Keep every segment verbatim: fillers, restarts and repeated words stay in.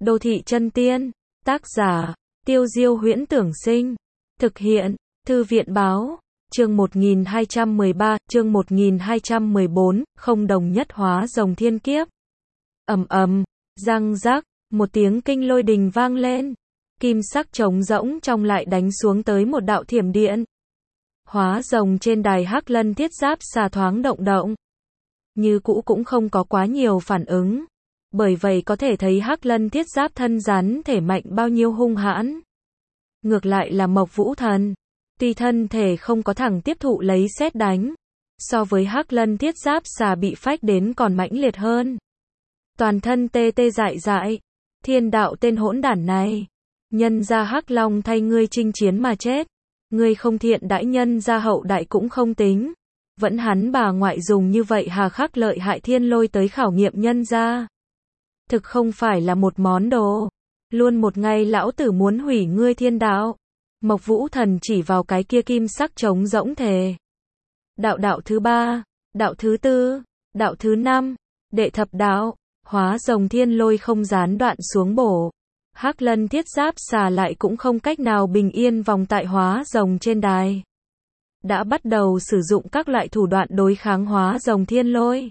Đô thị chân tiên. Tác giả, Tiêu Diêu Huyễn Tưởng Sinh. Thực hiện, Thư viện Báo. Chương một nghìn hai trăm mười ba, chương một nghìn hai trăm mười bốn, không đồng nhất hóa rồng thiên kiếp. Ầm ầm, răng rắc, một tiếng kinh lôi đình vang lên. Kim sắc trống rỗng trong lại đánh xuống tới một đạo thiểm điện. Hóa rồng trên đài Hắc Lân Thiết Giáp xà thoáng động động. Như cũ cũng không có quá nhiều phản ứng. Bởi vậy có thể thấy Hắc Lân Thiết Giáp thân rắn thể mạnh bao nhiêu hung hãn. Ngược lại là Mộc Vũ Thần, tuy thân thể không có thẳng tiếp thụ lấy sét đánh, so với Hắc Lân Thiết Giáp xà bị phách đến còn mãnh liệt hơn. Toàn thân tê tê dại dại, thiên đạo tên hỗn đản này, nhân ra Hắc Long thay ngươi chinh chiến mà chết, ngươi không thiện đãi nhân ra hậu đại cũng không tính, vẫn hắn bà ngoại dùng như vậy hà khắc lợi hại thiên lôi tới khảo nghiệm nhân ra. Thực không phải là một món đồ, luôn một ngày lão tử muốn hủy ngươi thiên đạo. Mộc Vũ Thần chỉ vào cái kia kim sắc trống rỗng thề. Đạo đạo thứ ba, đạo thứ tư, đạo thứ năm, đệ thập đạo, hóa rồng thiên lôi không gián đoạn xuống bổ. Hắc Lân Thiết Giáp xà lại cũng không cách nào bình yên vòng tại hóa rồng trên đài. Đã bắt đầu sử dụng các loại thủ đoạn đối kháng hóa rồng thiên lôi.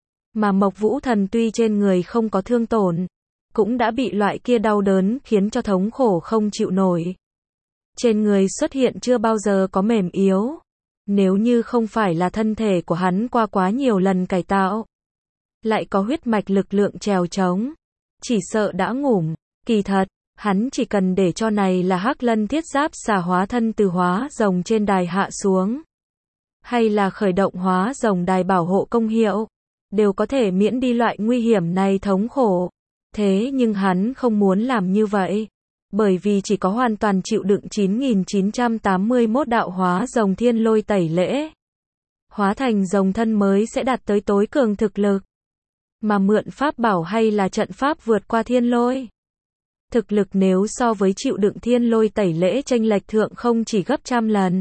Mà Mộc Vũ Thần tuy trên người không có thương tổn, cũng đã bị loại kia đau đớn khiến cho thống khổ không chịu nổi. Trên người xuất hiện chưa bao giờ có mềm yếu. Nếu như không phải là thân thể của hắn qua quá nhiều lần cải tạo, lại có huyết mạch lực lượng trèo trống, chỉ sợ đã ngủm. Kỳ thật, hắn chỉ cần để cho này là Hắc Lân Thiết Giáp xà hóa thân từ hóa rồng trên đài hạ xuống, hay là khởi động hóa rồng đài bảo hộ công hiệu, đều có thể miễn đi loại nguy hiểm này thống khổ. Thế nhưng hắn không muốn làm như vậy, bởi vì chỉ có hoàn toàn chịu đựng chín nghìn chín trăm tám mươi mốt đạo hóa rồng thiên lôi tẩy lễ, hóa thành rồng thân mới sẽ đạt tới tối cường thực lực. Mà mượn pháp bảo hay là trận pháp vượt qua thiên lôi, thực lực nếu so với chịu đựng thiên lôi tẩy lễ chênh lệch thượng không chỉ gấp trăm lần.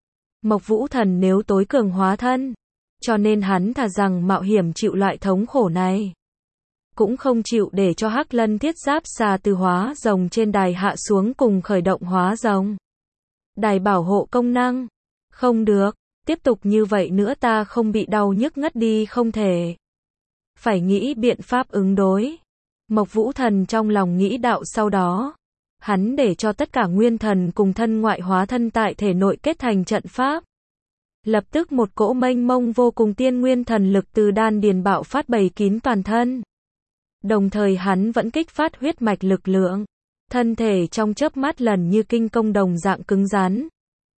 Mộc Vũ Thần nếu tối cường hóa thân, cho nên hắn thà rằng mạo hiểm chịu loại thống khổ này, cũng không chịu để cho Hắc Lân Thiết Giáp xà từ hóa rồng trên đài hạ xuống cùng khởi động hóa rồng đài bảo hộ công năng. Không được, tiếp tục như vậy nữa ta không bị đau nhức ngất đi không thể. Phải nghĩ biện pháp ứng đối. Mộc Vũ Thần trong lòng nghĩ đạo, sau đó hắn để cho tất cả nguyên thần cùng thân ngoại hóa thân tại thể nội kết thành trận pháp. Lập tức một cỗ mênh mông vô cùng tiên nguyên thần lực từ đan điền bạo phát bày kín toàn thân. Đồng thời hắn vẫn kích phát huyết mạch lực lượng, thân thể trong chớp mắt lần như kinh công đồng dạng cứng rắn.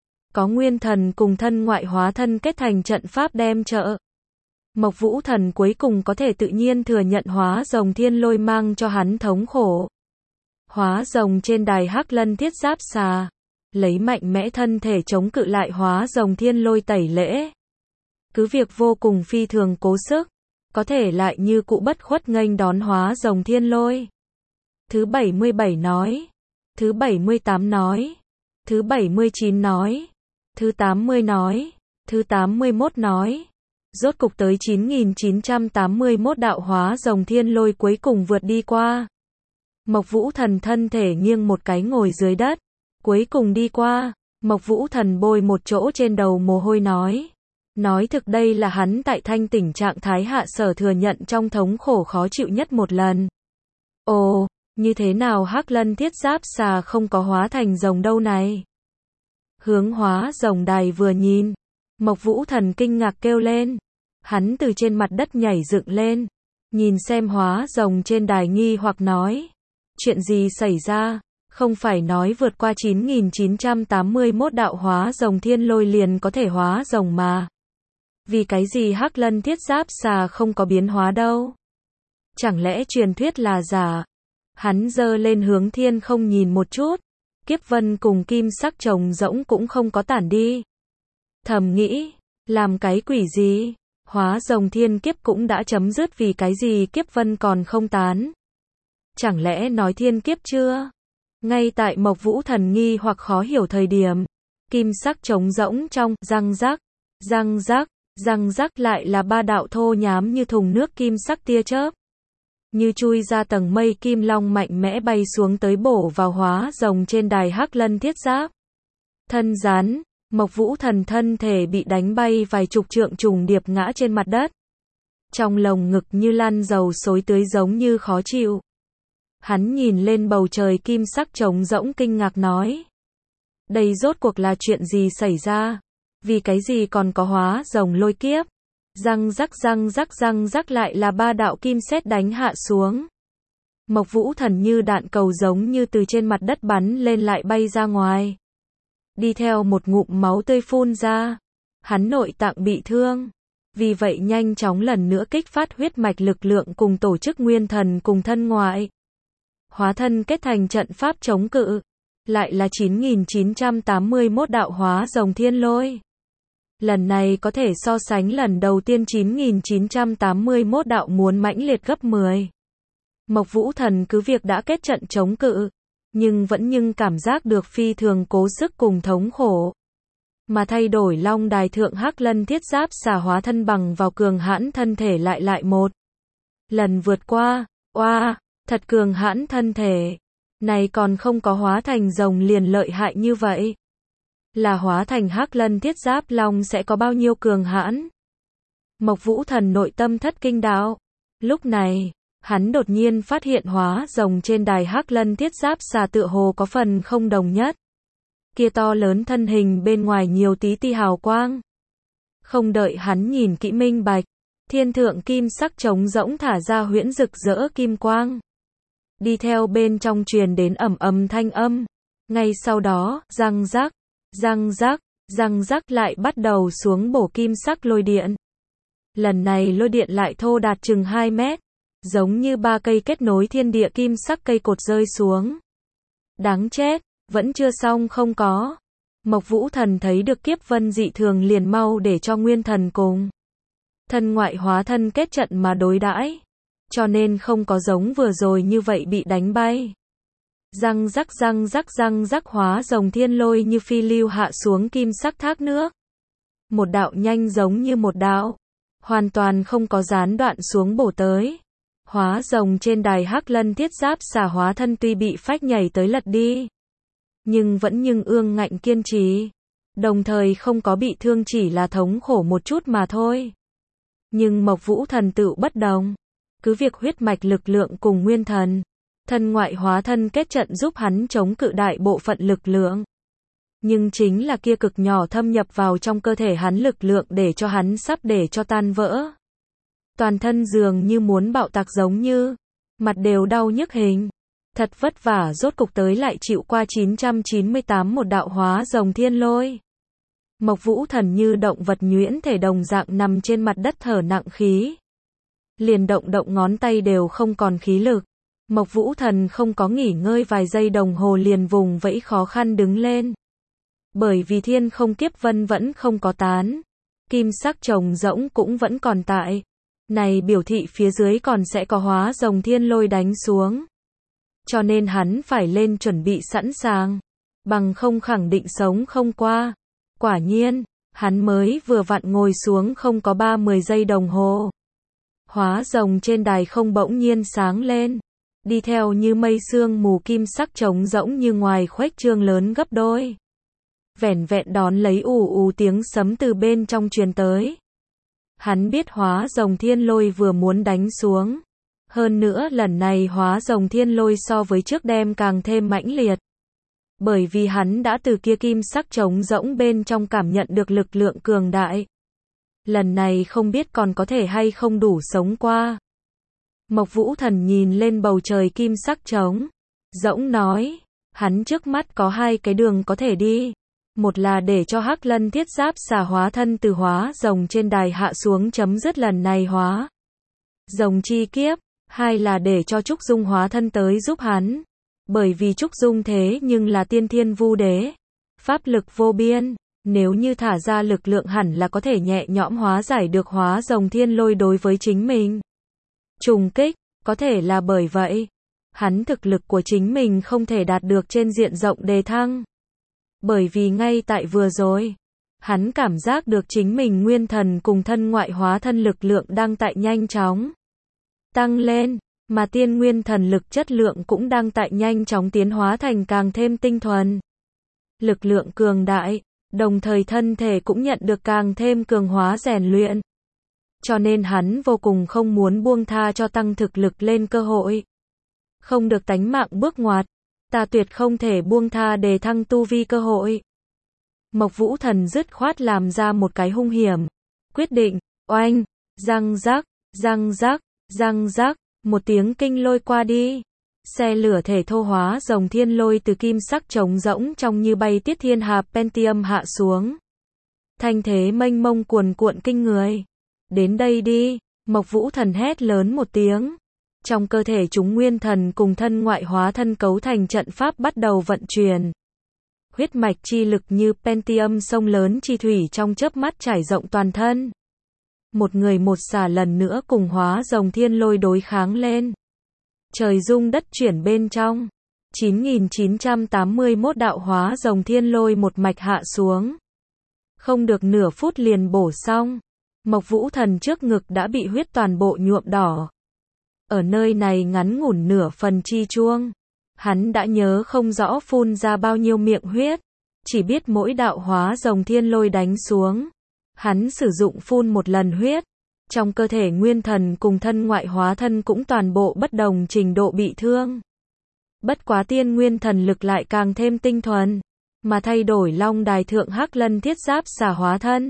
Có nguyên thần cùng thân ngoại hóa thân kết thành trận pháp đem trợ. Mộc Vũ Thần cuối cùng có thể tự nhiên thừa nhận hóa rồng thiên lôi mang cho hắn thống khổ. Hóa rồng trên đài Hắc Lân Thiết Giáp xà, lấy mạnh mẽ thân thể chống cự lại hóa rồng thiên lôi tẩy lễ. Cứ việc vô cùng phi thường cố sức, có thể lại như cụ bất khuất nghênh đón hóa rồng thiên lôi. Thứ bảy mươi bảy nói, thứ bảy mươi tám nói, thứ bảy mươi chín nói, thứ tám mươi nói, thứ tám mươi mốt nói. Rốt cục tới chín nghìn chín trăm tám mươi mốt đạo hóa rồng thiên lôi cuối cùng vượt đi qua. Mộc Vũ Thần thân thể nghiêng một cái ngồi dưới đất, cuối cùng đi qua. Mộc Vũ Thần bôi một chỗ trên đầu mồ hôi nói. Nói thực đây là hắn tại thanh tỉnh trạng thái hạ sở thừa nhận trong thống khổ khó chịu nhất một lần. Ồ, như thế nào Hắc Lân Thiết Giáp xà không có hóa thành rồng đâu này? Hướng hóa rồng đài vừa nhìn, Mộc Vũ Thần kinh ngạc kêu lên. Hắn từ trên mặt đất nhảy dựng lên, nhìn xem hóa rồng trên đài nghi hoặc nói. Chuyện gì xảy ra? Không phải nói vượt qua chín nghìn chín trăm tám mươi mốt đạo hóa rồng thiên lôi liền có thể hóa rồng mà. Vì cái gì Hắc Lân Thiết Giáp xà không có biến hóa đâu? Chẳng lẽ truyền thuyết là giả? Hắn giơ lên hướng thiên không nhìn một chút, kiếp vân cùng kim sắc trồng rỗng cũng không có tản đi. Thầm nghĩ, làm cái quỷ gì? Hóa rồng thiên kiếp cũng đã chấm dứt, vì cái gì kiếp vân còn không tán? Chẳng lẽ nói thiên kiếp chưa? Ngay tại Mộc Vũ Thần nghi hoặc khó hiểu thời điểm, kim sắc trống rỗng trong răng rắc, răng rắc, răng rắc lại là ba đạo thô nhám như thùng nước kim sắc tia chớp. như chui ra tầng mây, kim long mạnh mẽ bay xuống tới bổ vào hóa rồng trên đài Hắc Lân Thiết Giáp. Thân rắn, Mộc Vũ Thần thân thể bị đánh bay vài chục trượng, trùng điệp ngã trên mặt đất. Trong lồng ngực như lăn dầu xối tưới, giống như khó chịu. Hắn nhìn lên bầu trời kim sắc trống rỗng, kinh ngạc nói: đây rốt cuộc là chuyện gì xảy ra? Vì cái gì còn có hóa rồng lôi kiếp? Răng rắc răng rắc răng rắc, lại là ba đạo kim sét đánh hạ xuống. Mộc Vũ Thần như đạn cầu giống như từ trên mặt đất bắn lên, lại bay ra ngoài. Đi theo một ngụm máu tươi phun ra. Hắn nội tạng bị thương. Vì vậy nhanh chóng lần nữa kích phát huyết mạch lực lượng cùng tổ chức nguyên thần cùng thân ngoại. Hóa thân kết thành trận pháp chống cự. Lại là chín nghìn chín trăm tám mươi mốt đạo hóa rồng thiên lôi. Lần này có thể so sánh lần đầu tiên chín nghìn chín trăm tám mươi mốt đạo muốn mãnh liệt gấp mười. Mộc Vũ Thần cứ việc đã kết trận chống cự, nhưng vẫn nhưng cảm giác được phi thường cố sức cùng thống khổ. Mà thay đổi long đài thượng Hắc Lân Thiết Giáp xà hóa thân bằng vào cường hãn thân thể lại lại một lần vượt qua. Oa, wow, thật cường hãn thân thể. Này còn không có hóa thành rồng liền lợi hại như vậy. Là hóa thành Hắc Lân Thiết Giáp long sẽ có bao nhiêu cường hãn? Mộc Vũ Thần nội tâm thất kinh đạo. Lúc này, hắn đột nhiên phát hiện hóa rồng trên đài Hắc Lân Thiết Giáp xà tựa hồ có phần không đồng nhất. Kia to lớn thân hình bên ngoài nhiều tí ti hào quang. Không đợi hắn nhìn kỹ minh bạch, thiên thượng kim sắc trống rỗng thả ra huyễn rực rỡ kim quang. Đi theo bên trong truyền đến ầm ầm thanh âm. Ngay sau đó, răng rắc, răng rắc, răng rắc lại bắt đầu xuống bổ kim sắc lôi điện. Lần này lôi điện lại thô đạt chừng hai mét, giống như ba cây kết nối thiên địa kim sắc cây cột rơi xuống. Đáng chết, vẫn chưa xong không có. Mộc Vũ Thần thấy được kiếp vân dị thường liền mau để cho nguyên thần cùng thân ngoại hóa thân kết trận mà đối đãi. Cho nên không có giống vừa rồi như vậy bị đánh bay. Răng rắc răng rắc răng rắc, hóa rồng thiên lôi như phi lưu hạ xuống kim sắc thác nước. Một đạo nhanh giống như một đạo, hoàn toàn không có gián đoạn xuống bổ tới. Hóa rồng trên đài Hắc Lân Thiết Giáp xà hóa thân tuy bị phách nhảy tới lật đi, nhưng vẫn nhưng ương ngạnh kiên trì. Đồng thời không có bị thương, chỉ là thống khổ một chút mà thôi. Nhưng Mộc Vũ Thần tựu bất đồng. Cứ việc huyết mạch lực lượng cùng nguyên thần, thân ngoại hóa thân kết trận giúp hắn chống cự đại bộ phận lực lượng. Nhưng chính là kia cực nhỏ thâm nhập vào trong cơ thể hắn lực lượng để cho hắn sắp để cho tan vỡ. Toàn thân dường như muốn bạo tạc giống như, mặt đều đau nhức hình. Thật vất vả rốt cục tới lại chịu qua chín trăm chín mươi tám một đạo hóa rồng thiên lôi. Mộc Vũ Thần như động vật nhuyễn thể đồng dạng nằm trên mặt đất thở nặng khí. Liền động động ngón tay đều không còn khí lực. Mộc Vũ Thần không có nghỉ ngơi vài giây đồng hồ liền vùng vẫy khó khăn đứng lên. Bởi vì thiên không kiếp vân vẫn không có tán. Kim sắc trồng rỗng cũng vẫn còn tại. Này biểu thị phía dưới còn sẽ có hóa rồng thiên lôi đánh xuống. Cho nên hắn phải lên chuẩn bị sẵn sàng. Bằng không khẳng định sống không qua. Quả nhiên, hắn mới vừa vặn ngồi xuống không có ba mươi giây đồng hồ. Hóa rồng trên đài không bỗng nhiên sáng lên. Đi theo như mây sương mù kim sắc trống rỗng như ngoài khuếch trương lớn gấp đôi. Vẻn vẹn đón lấy ù ù tiếng sấm từ bên trong truyền tới. Hắn biết hóa rồng thiên lôi vừa muốn đánh xuống. Hơn nữa lần này hóa rồng thiên lôi so với trước đem càng thêm mãnh liệt. Bởi vì hắn đã từ kia kim sắc trống rỗng bên trong cảm nhận được lực lượng cường đại. Lần này không biết còn có thể hay không đủ sống qua. Mộc Vũ Thần nhìn lên bầu trời kim sắc trống rỗng nói, hắn trước mắt có hai cái đường có thể đi. Một là để cho Hắc Lân Thiết Giáp xà hóa thân từ hóa rồng trên đài hạ xuống chấm dứt lần này hóa rồng chi kiếp. Hai là để cho Trúc Dung hóa thân tới giúp hắn. Bởi vì Trúc Dung thế nhưng là tiên thiên vu đế. Pháp lực vô biên. Nếu như thả ra lực lượng hẳn là có thể nhẹ nhõm hóa giải được hóa rồng thiên lôi đối với chính mình. Trùng kích, có thể là bởi vậy. Hắn thực lực của chính mình không thể đạt được trên diện rộng đề thăng. Bởi vì ngay tại vừa rồi, hắn cảm giác được chính mình nguyên thần cùng thân ngoại hóa thân lực lượng đang tại nhanh chóng tăng lên. Mà tiên nguyên thần lực chất lượng cũng đang tại nhanh chóng tiến hóa thành càng thêm tinh thuần. Lực lượng cường đại, đồng thời thân thể cũng nhận được càng thêm cường hóa rèn luyện. Cho nên hắn vô cùng không muốn buông tha cho tăng thực lực lên cơ hội. Không được tánh mạng bước ngoặt, ta tuyệt không thể buông tha để thăng tu vi cơ hội. Mộc Vũ Thần dứt khoát làm ra một cái hung hiểm. Quyết định, oanh, răng rắc, răng rắc, răng rắc, một tiếng kinh lôi qua đi. Xe lửa thể thô hóa rồng thiên lôi từ kim sắc trống rỗng trong như bay tiết thiên hạp Pentium hạ xuống. Thanh thế mênh mông cuồn cuộn kinh người. Đến đây đi, Mộc Vũ Thần hét lớn một tiếng. Trong cơ thể chúng nguyên thần cùng thân ngoại hóa thân cấu thành trận pháp bắt đầu vận chuyển. Huyết mạch chi lực như Pentium sông lớn chi thủy trong chớp mắt trải rộng toàn thân. Một người một xà lần nữa cùng hóa rồng thiên lôi đối kháng lên. Trời rung đất chuyển bên trong. chín nghìn chín trăm tám mươi mốt đạo hóa rồng thiên lôi một mạch hạ xuống. Không được nửa phút liền bổ xong. Mộc Vũ Thần trước ngực đã bị huyết toàn bộ nhuộm đỏ. Ở nơi này ngắn ngủn nửa phần chi chuông. Hắn đã nhớ không rõ phun ra bao nhiêu miệng huyết. Chỉ biết mỗi đạo hóa rồng thiên lôi đánh xuống. Hắn sử dụng phun một lần huyết. Trong cơ thể nguyên thần cùng thân ngoại hóa thân cũng toàn bộ bất đồng trình độ bị thương. Bất quá tiên nguyên thần lực lại càng thêm tinh thuần. Mà thay đổi long đài thượng hắc lân thiết giáp xà hóa thân.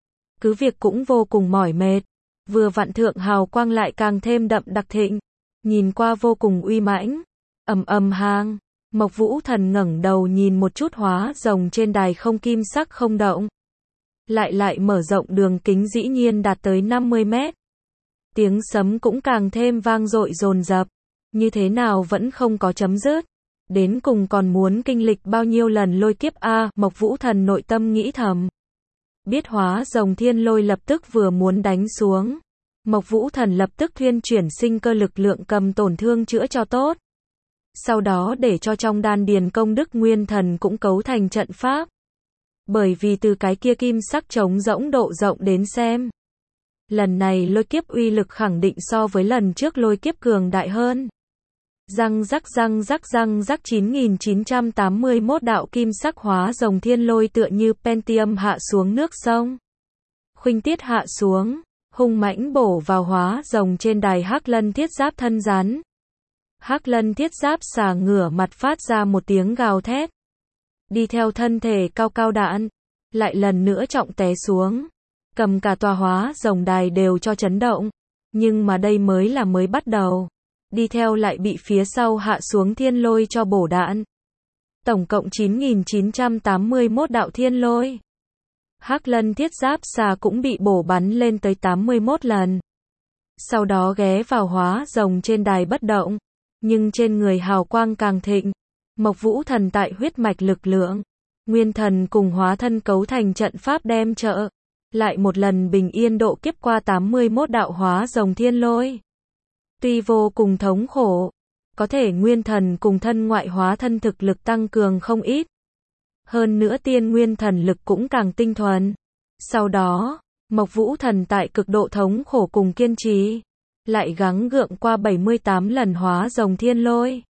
Cứ việc cũng vô cùng mỏi mệt. Vừa vặn thượng hào quang lại càng thêm đậm đặc thịnh. Nhìn qua vô cùng uy mãnh. Ầm ầm hang. Mộc Vũ Thần ngẩng đầu nhìn một chút hóa rồng trên đài không kim sắc không động. Lại lại mở rộng đường kính dĩ nhiên đạt tới năm mươi mét. Tiếng sấm cũng càng thêm vang dội dồn dập. Như thế nào vẫn không có chấm dứt. Đến cùng còn muốn kinh lịch bao nhiêu lần lôi kiếp a, Mộc Vũ Thần nội tâm nghĩ thầm. Biết hóa rồng thiên lôi lập tức vừa muốn đánh xuống. Mộc Vũ Thần lập tức thuyên chuyển sinh cơ lực lượng cầm tổn thương chữa cho tốt. Sau đó để cho trong đan điền công đức nguyên thần cũng cấu thành trận pháp. Bởi vì từ cái kia kim sắc trống rỗng độ rộng đến xem. Lần này lôi kiếp uy lực khẳng định so với lần trước lôi kiếp cường đại hơn. Răng rắc răng rắc răng rắc chín nghìn chín trăm tám mươi mốt đạo kim sắc hóa rồng thiên lôi tựa như Pentium hạ xuống nước sông. Khuynh tiết hạ xuống, hung mãnh bổ vào hóa rồng trên đài hắc lân thiết giáp thân rắn. Hắc lân thiết giáp xà ngửa mặt phát ra một tiếng gào thét. Đi theo thân thể cao cao đạn, lại lần nữa trọng té xuống. Cầm cả tòa hóa rồng đài đều cho chấn động. Nhưng mà đây mới là mới bắt đầu. Đi theo lại bị phía sau hạ xuống thiên lôi cho bổ đạn. Tổng cộng chín nghìn chín trăm tám mươi mốt đạo thiên lôi. Hắc lân thiết giáp xà cũng bị bổ bắn lên tới tám mươi mốt lần. Sau đó ghé vào hóa rồng trên đài bất động. Nhưng trên người hào quang càng thịnh. Mộc Vũ Thần tại huyết mạch lực lượng. Nguyên thần cùng hóa thân cấu thành trận pháp đem trợ. Lại một lần bình yên độ kiếp qua tám mươi mốt đạo hóa rồng thiên lôi. Tuy vô cùng thống khổ. Có thể nguyên thần cùng thân ngoại hóa thân thực lực tăng cường không ít. Hơn nữa tiên nguyên thần lực cũng càng tinh thuần. Sau đó, Mộc Vũ Thần tại cực độ thống khổ cùng kiên trì. Lại gắng gượng qua bảy mươi tám lần hóa rồng thiên lôi.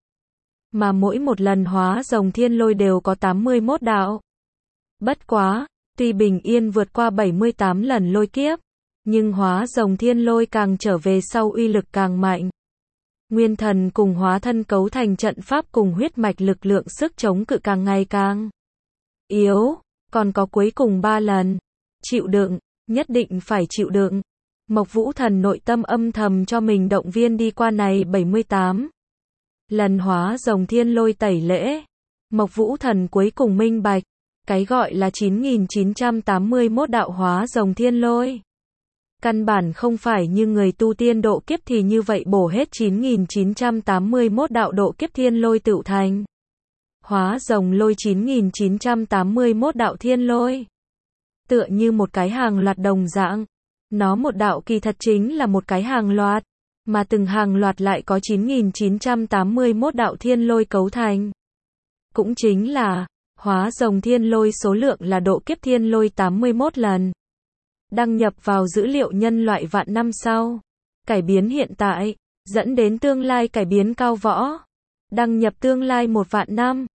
Mà mỗi một lần hóa rồng thiên lôi đều có tám mươi mốt đạo. Bất quá, tuy bình yên vượt qua bảy mươi tám lần lôi kiếp. Nhưng hóa rồng thiên lôi càng trở về sau uy lực càng mạnh. Nguyên thần cùng hóa thân cấu thành trận pháp cùng huyết mạch lực lượng sức chống cự càng ngày càng yếu. Còn có cuối cùng ba lần. Chịu đựng, nhất định phải chịu đựng. Mộc Vũ Thần nội tâm âm thầm cho mình động viên đi qua này bảy mươi tám lần hóa rồng thiên lôi tẩy lễ. Mộc Vũ Thần cuối cùng minh bạch. Cái gọi là chín nghìn chín trăm tám mươi mốt đạo hóa rồng thiên lôi. Căn bản không phải như người tu tiên độ kiếp thì như vậy bổ hết chín nghìn chín trăm tám mươi mốt đạo độ kiếp thiên lôi tựu thành. Hóa rồng lôi chín nghìn chín trăm tám mươi mốt đạo thiên lôi. Tựa như một cái hàng loạt đồng dạng. Nó một đạo kỳ thật chính là một cái hàng loạt. Mà từng hàng loạt lại có chín nghìn chín trăm tám mươi mốt đạo thiên lôi cấu thành. Cũng chính là, hóa rồng thiên lôi số lượng là độ kiếp thiên lôi tám mươi mốt lần. Đăng nhập vào dữ liệu nhân loại vạn năm sau. Cải biến hiện tại. dẫn đến tương lai cải biến cao võ. Đăng nhập tương lai một vạn năm.